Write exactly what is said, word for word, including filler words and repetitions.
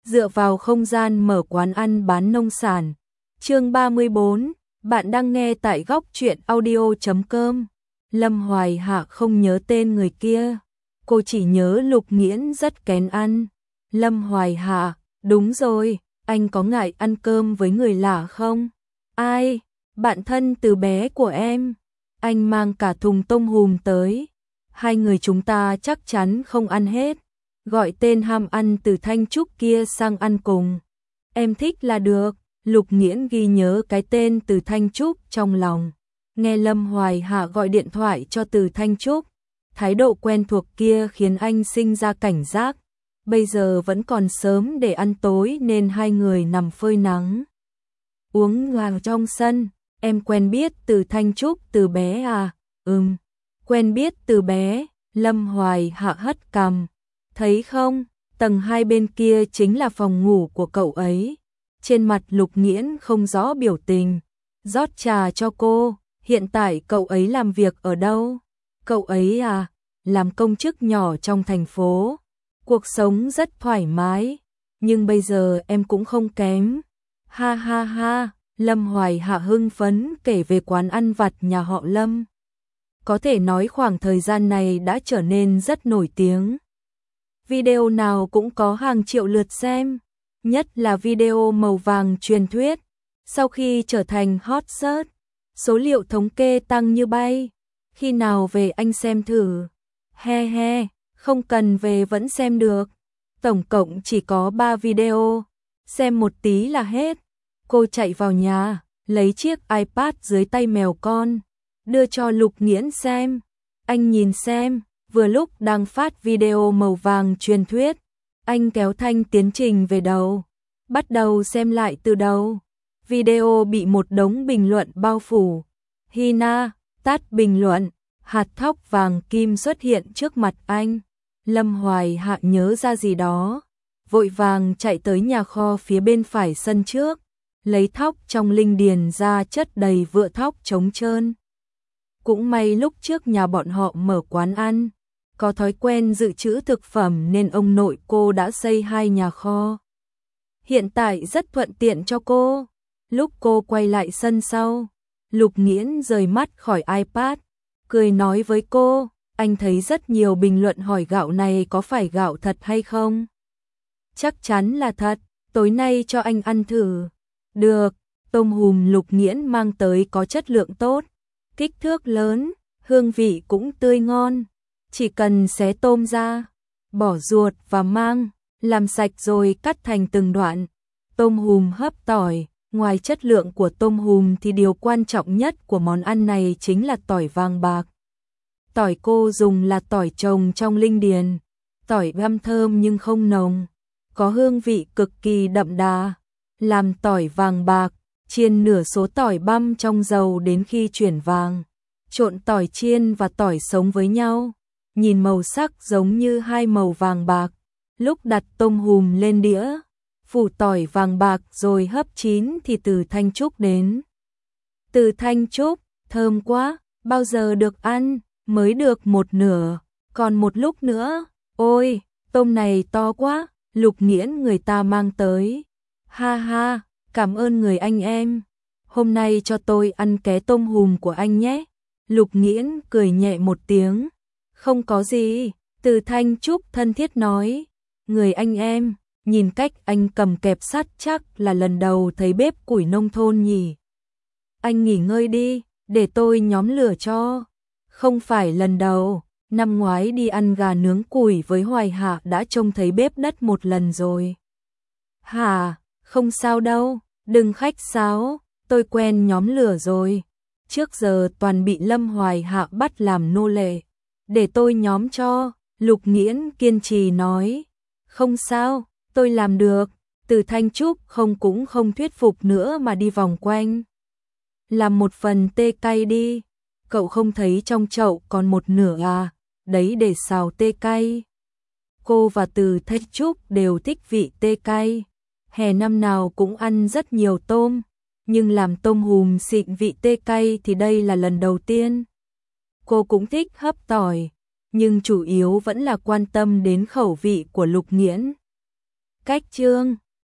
dựa vào không gian mở quán ăn bán nông sản. Chương ba mươi bốn, bạn đang nghe tại góc truyện audio chấm com. Lâm Hoài Hạ không nhớ tên người kia, cô chỉ nhớ Lục Nghiễn rất kén ăn. Lâm Hoài Hạ, đúng rồi, anh có ngại ăn cơm với người lạ không? Ai? Bạn thân từ bé của em. Anh mang cả thùng tôm hùm tới. Hai người chúng ta chắc chắn không ăn hết. Gọi tên ham ăn từ Thanh Trúc kia sang ăn cùng. Em thích là được. Lục Nghiễn ghi nhớ cái tên từ Thanh Trúc trong lòng. Nghe Lâm Hoài Hạ gọi điện thoại cho từ Thanh Trúc, thái độ quen thuộc kia khiến anh sinh ra cảnh giác. Bây giờ vẫn còn sớm để ăn tối nên hai người nằm phơi nắng, uống vào trong sân. Em quen biết từ Thanh Trúc từ bé à? Ừm, quen biết từ bé. Lâm Hoài Hạ hất cằm. Thấy không, tầng hai bên kia chính là phòng ngủ của cậu ấy. Trên mặt Lục Nghiễn không rõ biểu tình, rót trà cho cô. Hiện tại cậu ấy làm việc ở đâu? Cậu ấy à, làm công chức nhỏ trong thành phố. Cuộc sống rất thoải mái, nhưng bây giờ em cũng không kém. Ha ha ha, Lâm Hoài Hạ hưng phấn kể về quán ăn vặt nhà họ Lâm. Có thể nói khoảng thời gian này đã trở nên rất nổi tiếng. Video nào cũng có hàng triệu lượt xem, nhất là video màu vàng truyền thuyết. Sau khi trở thành hot search, số liệu thống kê tăng như bay. Khi nào về anh xem thử? He he, không cần về vẫn xem được. Tổng cộng chỉ có ba video, xem một tí là hết. Cô chạy vào nhà, lấy chiếc iPad dưới tay mèo con, đưa cho Lục Nghiễn xem. Anh nhìn xem, vừa lúc đang phát video màu vàng truyền thuyết. Anh kéo thanh tiến trình về đầu, bắt đầu xem lại từ đầu. Video bị một đống bình luận bao phủ. Hina, tắt bình luận, hạt thóc vàng kim xuất hiện trước mặt anh. Lâm Hoài Hạ nhớ ra gì đó, vội vàng chạy tới nhà kho phía bên phải sân trước, lấy thóc trong linh điền ra chất đầy vựa thóc trống trơn. Cũng may lúc trước nhà bọn họ mở quán ăn, có thói quen dự trữ thực phẩm nên ông nội cô đã xây hai nhà kho. Hiện tại rất thuận tiện cho cô. Lúc cô quay lại sân sau, Lục Nghiễn rời mắt khỏi iPad, cười nói với cô, anh thấy rất nhiều bình luận hỏi gạo này có phải gạo thật hay không? Chắc chắn là thật, tối nay cho anh ăn thử. Được, tôm hùm Lục Nghiễn mang tới có chất lượng tốt, kích thước lớn, hương vị cũng tươi ngon. Chỉ cần xé tôm ra, bỏ ruột và mang, làm sạch rồi cắt thành từng đoạn. Tôm hùm hấp tỏi. Ngoài chất lượng của tôm hùm thì điều quan trọng nhất của món ăn này chính là tỏi vàng bạc. Tỏi cô dùng là tỏi trồng trong linh điền, tỏi băm thơm nhưng không nồng, có hương vị cực kỳ đậm đà. Làm tỏi vàng bạc, chiên nửa số tỏi băm trong dầu đến khi chuyển vàng, trộn tỏi chiên và tỏi sống với nhau, nhìn màu sắc giống như hai màu vàng bạc. Lúc đặt tôm hùm lên đĩa, phủ tỏi vàng bạc rồi hấp chín thì Từ Thanh Trúc đến. Từ Thanh Trúc, thơm quá, bao giờ được ăn? Mới được một nửa, còn một lúc nữa. Ôi, tôm này to quá, Lục Nghiễn người ta mang tới. Ha ha, cảm ơn người anh em. Hôm nay cho tôi ăn ké tôm hùm của anh nhé. Lục Nghiễn cười nhẹ một tiếng. Không có gì, Từ Thanh Trúc thân thiết nói. Người anh em. Nhìn cách anh cầm kẹp sắt chắc là lần đầu thấy bếp củi nông thôn nhỉ. Anh nghỉ ngơi đi, để tôi nhóm lửa cho. Không phải lần đầu, năm ngoái đi ăn gà nướng củi với Hoài Hạ đã trông thấy bếp đất một lần rồi. Hả, không sao đâu, đừng khách sáo, tôi quen nhóm lửa rồi. Trước giờ toàn bị Lâm Hoài Hạ bắt làm nô lệ. Để tôi nhóm cho, Lục Nghiễn kiên trì nói. Không sao. Tôi làm được. Từ Thanh Trúc không cũng không thuyết phục nữa mà đi vòng quanh. Làm một phần tê cay đi. Cậu không thấy trong chậu còn một nửa à? Đấy để xào tê cay. Cô và Từ Thanh Trúc đều thích vị tê cay. Hè năm nào cũng ăn rất nhiều tôm, nhưng làm tôm hùm xịn vị tê cay thì đây là lần đầu tiên. Cô cũng thích hấp tỏi, nhưng chủ yếu vẫn là quan tâm đến khẩu vị của Lục Nghiễn. Cách chương